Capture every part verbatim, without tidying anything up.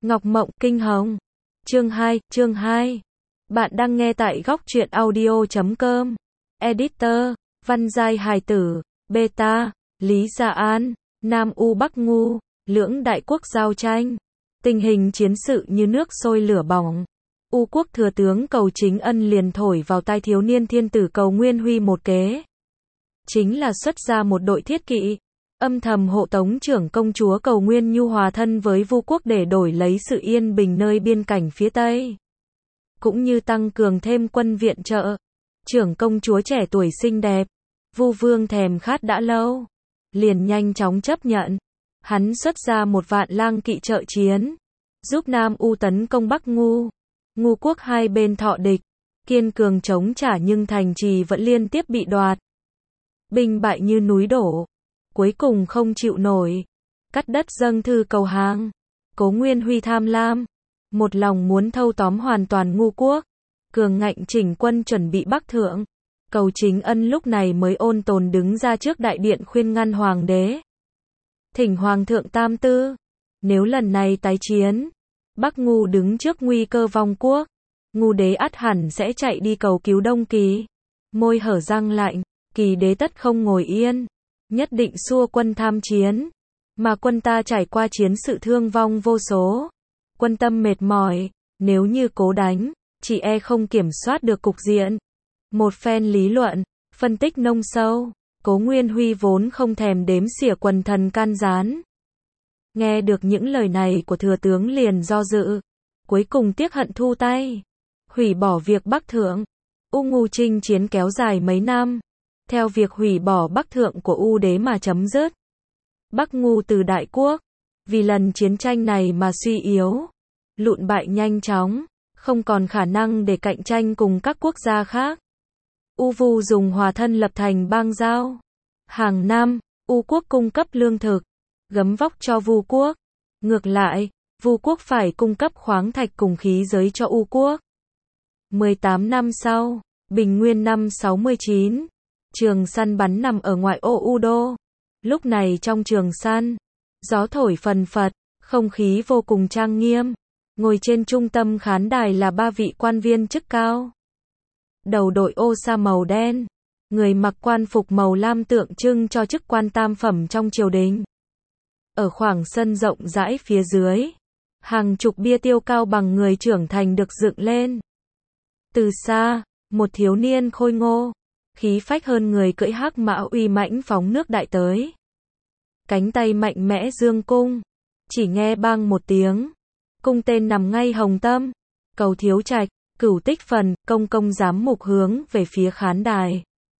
Ngọc Mộng Kinh Hồng. Chương hai, chương hai. Bạn đang nghe tại góc truyện audio chấm com. Editor, Văn Giai Hài Tử, Beta, Lý Gia An, Nam U Bắc Ngu, lưỡng đại quốc giao tranh. Tình hình chiến sự như nước sôi lửa bỏng. U quốc thừa tướng Cầu Chính Ân liền thổi vào tai thiếu niên thiên tử Cầu Nguyên Huy một kế. Chính là xuất ra một đội thiết kỵ, âm thầm hộ tống trưởng công chúa Cầu Nguyên Nhu hòa thân với Vu quốc để đổi lấy sự yên bình nơi biên cảnh phía Tây. Cũng như tăng cường thêm quân viện trợ. Trưởng công chúa trẻ tuổi xinh đẹp, Vu vương thèm khát đã lâu, liền nhanh chóng chấp nhận. Hắn xuất ra một vạn lang kỵ trợ chiến, giúp Nam U tấn công Bắc Ngu. Ngu quốc hai bên thọ địch, kiên cường chống trả nhưng thành trì vẫn liên tiếp bị đoạt. Binh bại như núi đổ, cuối cùng không chịu nổi, cắt đất dâng thư cầu hàng. Cố Nguyên Huy tham lam, một lòng muốn thâu tóm hoàn toàn Ngu quốc, cường ngạnh chỉnh quân chuẩn bị bắc thượng. Cầu Chính Ân lúc này mới ôn tồn đứng ra trước đại điện khuyên ngăn hoàng đế. Thỉnh hoàng thượng tam tư, nếu lần này tái chiến, Bắc Ngu đứng trước nguy cơ vong quốc, Ngu đế ắt hẳn sẽ chạy đi cầu cứu Đông Kỳ. Môi hở răng lạnh, Kỳ đế tất không ngồi yên, nhất định xua quân tham chiến. Mà quân ta trải qua chiến sự thương vong vô số, quân tâm mệt mỏi, nếu như cố đánh, chỉ e không kiểm soát được cục diện. Một phen lý luận, phân tích nông sâu, Cố Nguyên Huy vốn không thèm đếm xỉa quần thần can gián. Nghe được những lời này của thừa tướng liền do dự, cuối cùng tiếc hận thu tay, hủy bỏ việc bắc thượng. U Ngu chinh chiến kéo dài mấy năm, theo việc hủy bỏ bắc thượng của U đế mà chấm dứt. Bắc Ngu từ đại quốc, vì lần chiến tranh này mà suy yếu, lụn bại nhanh chóng, không còn khả năng để cạnh tranh cùng các quốc gia khác. U Vu dùng hòa thân lập thành bang giao. Hàng năm, U quốc cung cấp lương thực, gấm vóc cho Vu quốc. Ngược lại, Vu quốc phải cung cấp khoáng thạch cùng khí giới cho U quốc. mười tám năm sau, Bình Nguyên năm sáu mươi chín, trường săn bắn nằm ở ngoại ô U đô. Lúc này trong trường săn, gió thổi phần phật, không khí vô cùng trang nghiêm. Ngồi trên trung tâm khán đài là ba vị quan viên chức cao. Đầu đội ô sa màu đen, người mặc quan phục màu lam tượng trưng cho chức quan tam phẩm trong triều đình. Ở khoảng sân rộng rãi phía dưới, hàng chục bia tiêu cao bằng người trưởng thành được dựng lên. Từ xa, một thiếu niên khôi ngô, khí phách hơn người cưỡi hắc mã uy mãnh phóng nước đại tới. Cánh tay mạnh mẽ dương cung, chỉ nghe bang một tiếng, cung tên nằm ngay hồng tâm. Cầu Thiếu Trạch, Cửu Tích Phần, công công giám mục hướng về phía khán đài,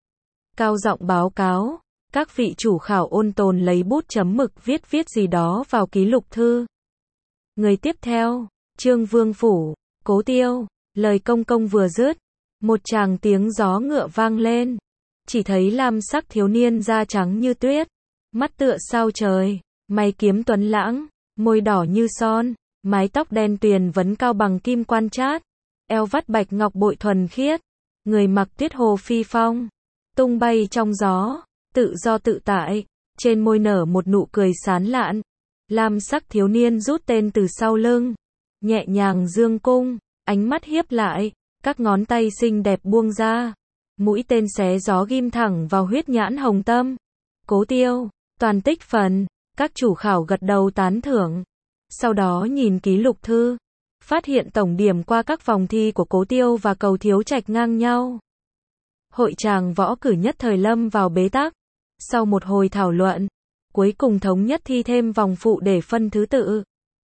cao giọng báo cáo. Các vị chủ khảo ôn tồn lấy bút chấm mực viết viết gì đó vào ký lục thư. Người tiếp theo, Trương Vương Phủ, Cố Tiêu. Lời công công vừa dứt, một tràng tiếng gió ngựa vang lên. Chỉ thấy lam sắc thiếu niên da trắng như tuyết, mắt tựa sao trời, mày kiếm tuấn lãng, môi đỏ như son, mái tóc đen tuyền vấn cao bằng kim quan trát, eo vắt bạch ngọc bội thuần khiết, người mặc tuyết hồ phi phong, tung bay trong gió, tự do tự tại, trên môi nở một nụ cười sán lạn. Lam sắc thiếu niên rút tên từ sau lưng, nhẹ nhàng dương cung, ánh mắt hiếp lại, các ngón tay xinh đẹp buông ra, mũi tên xé gió ghim thẳng vào huyết nhãn hồng tâm. Cố Tiêu, toàn tích phần, các chủ khảo gật đầu tán thưởng. Sau đó nhìn ký lục thư, phát hiện tổng điểm qua các vòng thi của Cố Tiêu và Cầu Thiếu Trạch ngang nhau. Hội tràng võ cử nhất thời lâm vào bế tắc. Sau một hồi thảo luận, cuối cùng thống nhất thi thêm vòng phụ để phân thứ tự.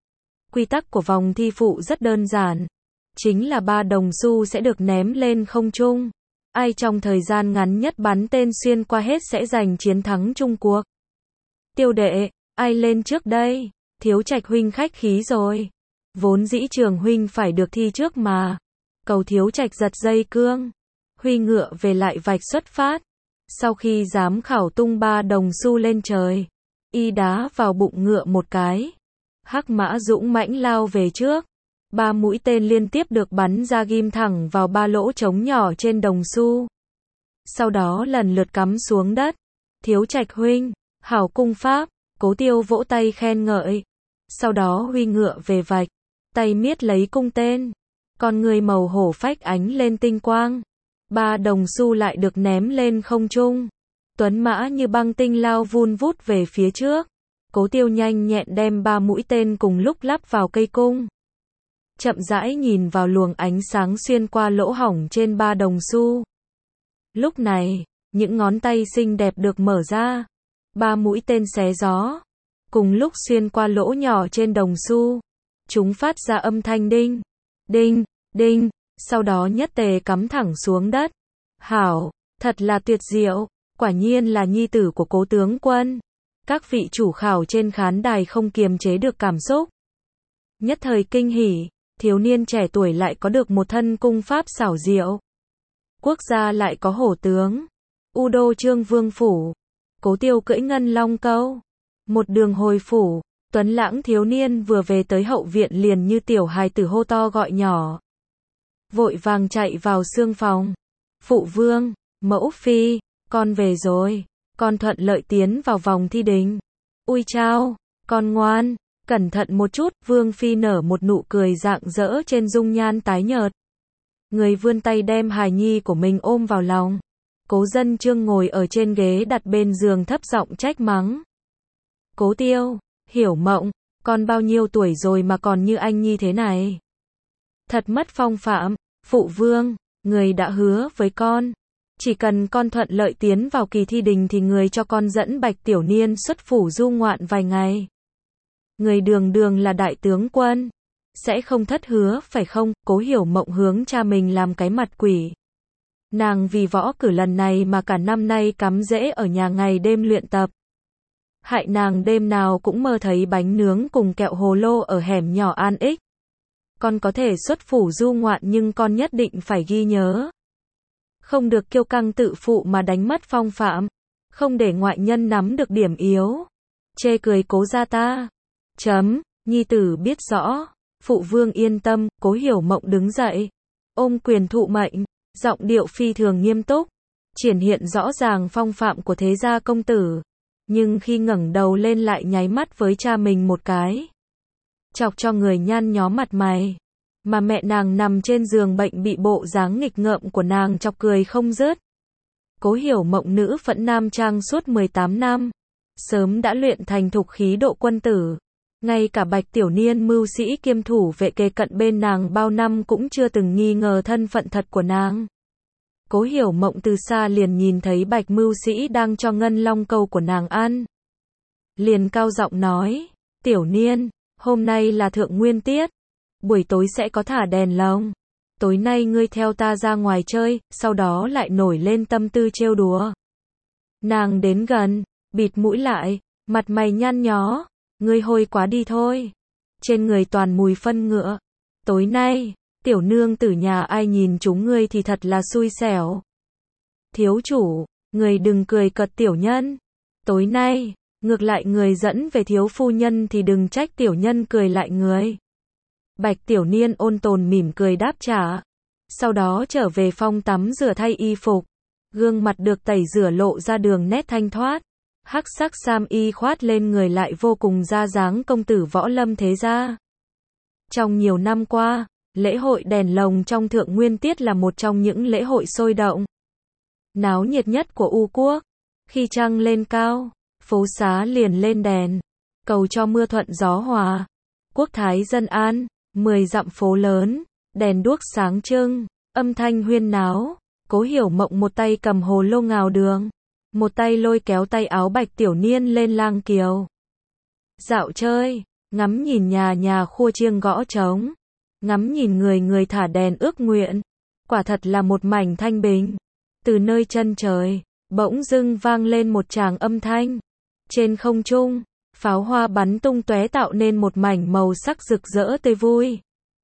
Quy tắc của vòng thi phụ rất đơn giản, chính là ba đồng xu sẽ được ném lên không trung. Ai trong thời gian ngắn nhất bắn tên xuyên qua hết sẽ giành chiến thắng chung cuộc. Tiêu đệ, ai lên trước đây? Thiếu Trạch huynh khách khí rồi. Vốn dĩ Trường huynh phải được thi trước mà. Cầu Thiếu Trạch giật dây cương, huy ngựa về lại vạch xuất phát. Sau khi giám khảo tung ba đồng xu lên trời, y đá vào bụng ngựa một cái. Hắc mã dũng mãnh lao về trước. Ba mũi tên liên tiếp được bắn ra ghim thẳng vào ba lỗ trống nhỏ trên đồng xu. Sau đó lần lượt cắm xuống đất. Thiếu Trạch huynh, hảo cung pháp. Cố Tiêu vỗ tay khen ngợi. Sau đó huy ngựa về vạch. tay miết lấy cung tên, con người màu hổ phách ánh lên tinh quang. Ba đồng xu lại được ném lên không trung. Tuấn mã như băng tinh lao vun vút về phía trước. Cố Tiêu nhanh nhẹn đem ba mũi tên cùng lúc lắp vào cây cung. Chậm rãi nhìn vào luồng ánh sáng xuyên qua lỗ hổng trên ba đồng xu. Lúc này, những ngón tay xinh đẹp được mở ra. Ba mũi tên xé gió. Cùng lúc xuyên qua lỗ nhỏ trên đồng xu. Chúng phát ra âm thanh đinh, đinh, đinh, sau đó nhất tề cắm thẳng xuống đất. Hảo, thật là tuyệt diệu, quả nhiên là nhi tử của Cố tướng quân. Các vị chủ khảo trên khán đài không kiềm chế được cảm xúc. Nhất thời kinh hỉ, thiếu niên trẻ tuổi lại có được một thân cung pháp xảo diệu. Quốc gia lại có hổ tướng. U đô Trương Vương phủ. Cố Tiêu cưỡi ngân long câu. Một đường hồi phủ, tuấn lãng thiếu niên vừa về tới hậu viện liền như tiểu hài tử hô to gọi nhỏ. Vội vàng chạy vào xương phòng. Phụ vương, mẫu phi, con về rồi. Con thuận lợi tiến vào vòng thi đình. Ui chao, con ngoan, cẩn thận một chút. Vương phi nở một nụ cười rạng rỡ trên dung nhan tái nhợt. Người vươn tay đem hài nhi của mình ôm vào lòng. Cố Dân Trương ngồi ở trên ghế đặt bên giường thấp giọng trách mắng. Cố Tiêu, Hiểu Mộng, con bao nhiêu tuổi rồi mà còn như anh nhi thế này? Thật mất phong phạm. Phụ vương, người đã hứa với con. Chỉ cần con thuận lợi tiến vào kỳ thi đình thì người cho con dẫn Bạch Tiểu Niên xuất phủ du ngoạn vài ngày. Người đường đường là đại tướng quân. Sẽ không thất hứa phải không? Cố Hiểu Mộng hướng cha mình làm cái mặt quỷ. Nàng vì võ cử lần này mà cả năm nay cắm rễ ở nhà ngày đêm luyện tập. Hại nàng đêm nào cũng mơ thấy bánh nướng cùng kẹo hồ lô ở hẻm nhỏ An Ích. Con có thể xuất phủ du ngoạn nhưng con nhất định phải ghi nhớ. Không được kiêu căng tự phụ mà đánh mất phong phạm. Không để ngoại nhân nắm được điểm yếu. Chê cười Cố gia ta. Chấm, nhi tử biết rõ. Phụ vương yên tâm. Cố Hiểu Mộng đứng dậy. Ôm quyền thụ mệnh. Giọng điệu phi thường nghiêm túc. Triển hiện rõ ràng phong phạm của thế gia công tử. Nhưng khi ngẩng đầu lên lại nháy mắt với cha mình một cái. Chọc cho người nhăn nhó mặt mày. Mà mẹ nàng nằm trên giường bệnh bị bộ dáng nghịch ngợm của nàng chọc cười không dứt. Cố Hiểu Mộng nữ phẫn nam trang suốt mười tám năm. Sớm đã luyện thành thục khí độ quân tử. Ngay cả Bạch Tiểu Niên mưu sĩ kiêm thủ vệ kề cận bên nàng bao năm cũng chưa từng nghi ngờ thân phận thật của nàng. Cố Hiểu Mộng từ xa liền nhìn thấy Bạch mưu sĩ đang cho ngân long câu của nàng ăn. Liền cao giọng nói, Tiểu Niên, hôm nay là thượng nguyên tiết. Buổi tối sẽ có thả đèn lồng. Tối nay ngươi theo ta ra ngoài chơi, sau đó lại nổi lên tâm tư trêu đùa. Nàng đến gần, bịt mũi lại, mặt mày nhăn nhó. Ngươi hôi quá đi thôi. Trên người toàn mùi phân ngựa. Tối nay, tiểu nương tử nhà ai nhìn chúng ngươi thì thật là xui xẻo. Thiếu chủ, người đừng cười cợt tiểu nhân. Tối nay, ngược lại người dẫn về thiếu phu nhân thì đừng trách tiểu nhân cười lại người. Bạch Tiểu Niên ôn tồn mỉm cười đáp trả. Sau đó trở về phòng tắm rửa thay y phục. Gương mặt được tẩy rửa lộ ra đường nét thanh thoát. Hắc sắc sam y khoát lên người lại vô cùng ra dáng công tử võ lâm thế gia. Trong nhiều năm qua, lễ hội đèn lồng trong thượng nguyên tiết là một trong những lễ hội sôi động, náo nhiệt nhất của U quốc. Khi trăng lên cao, phố xá liền lên đèn, cầu cho mưa thuận gió hòa. Quốc thái dân an, mười dặm phố lớn, đèn đuốc sáng trưng, âm thanh huyên náo. Cố Hiểu Mộng một tay cầm hồ lô ngào đường, một tay lôi kéo tay áo Bạch Tiểu Niên lên lang kiều. Dạo chơi, ngắm nhìn nhà nhà khua chiêng gõ trống, ngắm nhìn người người thả đèn ước nguyện. Quả thật là một mảnh thanh bình. Từ nơi chân trời, bỗng dưng vang lên một tràng âm thanh. Trên không trung, pháo hoa bắn tung tóe tạo nên một mảnh màu sắc rực rỡ tươi vui.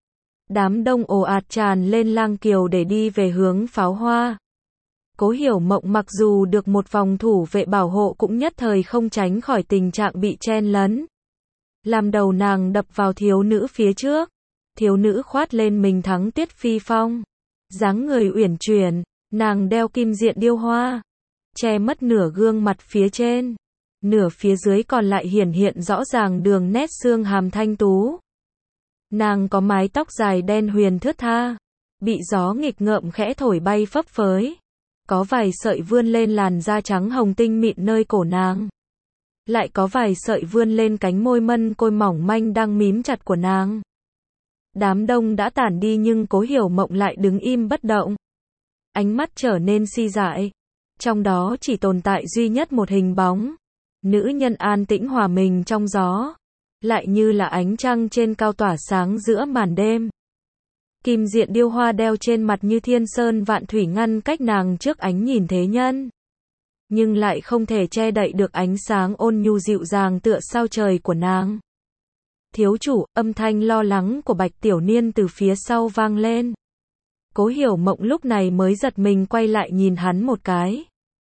Đám đông ồ ạt tràn lên lang kiều để đi về hướng pháo hoa. Cố Hiểu Mộng mặc dù được một vòng thủ vệ bảo hộ cũng nhất thời không tránh khỏi tình trạng bị chen lấn. Làm đầu nàng đập vào thiếu nữ phía trước. Thiếu nữ khoát lên mình thắng tiết phi phong. Dáng người uyển chuyển, nàng đeo kim diện điêu hoa, che mất nửa gương mặt phía trên. Nửa phía dưới còn lại hiển hiện rõ ràng đường nét xương hàm thanh tú. Nàng có mái tóc dài đen huyền thướt tha, bị gió nghịch ngợm khẽ thổi bay phấp phới. Có vài sợi vươn lên làn da trắng hồng tinh mịn nơi cổ nàng. Lại có vài sợi vươn lên cánh môi mân côi mỏng manh đang mím chặt của nàng. Đám đông đã tản đi nhưng Cố Hiểu Mộng lại đứng im bất động. Ánh mắt trở nên si dại. Trong đó chỉ tồn tại duy nhất một hình bóng. Nữ nhân an tĩnh hòa mình trong gió. Lại như là ánh trăng trên cao tỏa sáng giữa màn đêm. Kim diện điêu hoa đeo trên mặt như thiên sơn vạn thủy ngăn cách nàng trước ánh nhìn thế nhân. Nhưng lại không thể che đậy được ánh sáng ôn nhu dịu dàng tựa sao trời của nàng. Thiếu chủ, âm thanh lo lắng của Bạch Tiểu Niên từ phía sau vang lên. Cố Hiểu Mộng lúc này mới giật mình quay lại nhìn hắn một cái.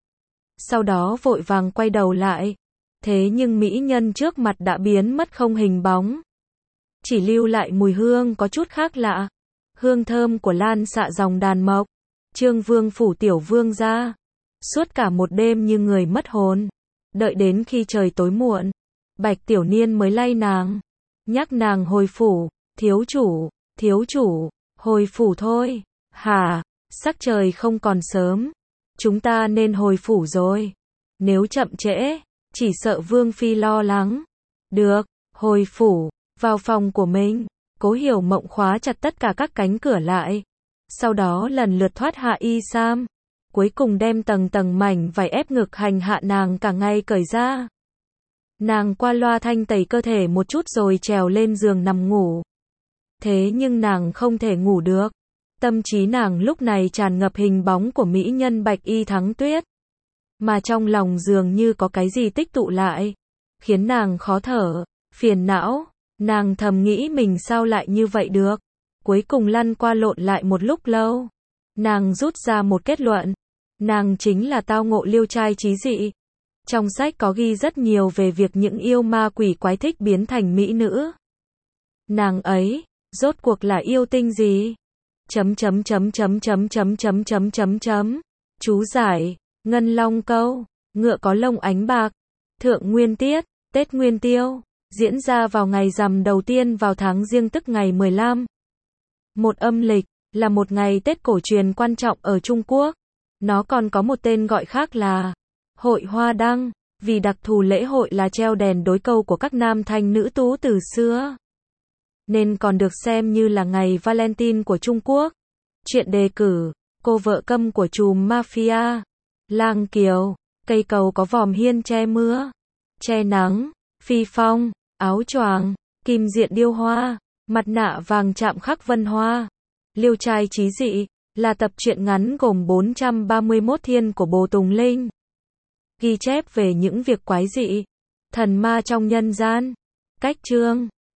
Sau đó vội vàng quay đầu lại. Thế nhưng mỹ nhân trước mặt đã biến mất không hình bóng. Chỉ lưu lại mùi hương có chút khác lạ. Hương thơm của lan xạ dòng đàn mộc. Trương Vương phủ tiểu vương gia. Suốt cả một đêm như người mất hồn. Đợi đến khi trời tối muộn, Bạch Tiểu Niên mới lay nàng. Nhắc nàng hồi phủ. Thiếu chủ, thiếu chủ, hồi phủ thôi. Hả, sắc trời không còn sớm. Chúng ta nên hồi phủ rồi. Nếu chậm trễ, chỉ sợ Vương Phi lo lắng. Được, hồi phủ, vào phòng của mình. Cố Hiểu Mộng khóa chặt tất cả các cánh cửa lại. Sau đó lần lượt thoát hạ y sam. Cuối cùng đem tầng tầng mảnh vải ép ngực hành hạ nàng cả ngày cởi ra. Nàng qua loa thanh tẩy cơ thể một chút rồi trèo lên giường nằm ngủ. Thế nhưng nàng không thể ngủ được. Tâm trí nàng lúc này tràn ngập hình bóng của mỹ nhân Bạch Y Thắng Tuyết. Mà trong lòng dường như có cái gì tích tụ lại. Khiến nàng khó thở, phiền não. Nàng thầm nghĩ mình sao lại như vậy được. Cuối cùng lăn qua lộn lại một lúc lâu. Nàng rút ra một kết luận. Nàng chính là tao ngộ liêu trai trí dị. Trong sách có ghi rất nhiều về việc những yêu ma quỷ quái thích biến thành mỹ nữ. Nàng ấy, rốt cuộc là yêu tinh gì? Chấm chấm chấm chấm chấm chấm chấm chấm chấm chấm. Chú giải, Ngân Long Câu, ngựa có lông ánh bạc. Thượng Nguyên Tiết, Tết Nguyên Tiêu, diễn ra vào ngày rằm đầu tiên vào tháng Giêng tức ngày mười lăm. Một âm lịch, là một ngày Tết cổ truyền quan trọng ở Trung Quốc. Nó còn có một tên gọi khác là Hội Hoa Đăng, vì đặc thù lễ hội là treo đèn đối câu của các nam thanh nữ tú từ xưa. Nên còn được xem như là ngày Valentine của Trung Quốc. Chuyện đề cử, cô vợ câm của trùm mafia, Lang Kiều, cây cầu có vòm hiên che mưa, che nắng, phi phong, áo choàng, kim diện điêu hoa, mặt nạ vàng chạm khắc vân hoa. Liêu trai trí dị, là tập truyện ngắn gồm bốn trăm ba mươi mốt thiên của Bồ Tùng Linh. Ghi chép về những việc quái dị, thần ma trong nhân gian. Cách chương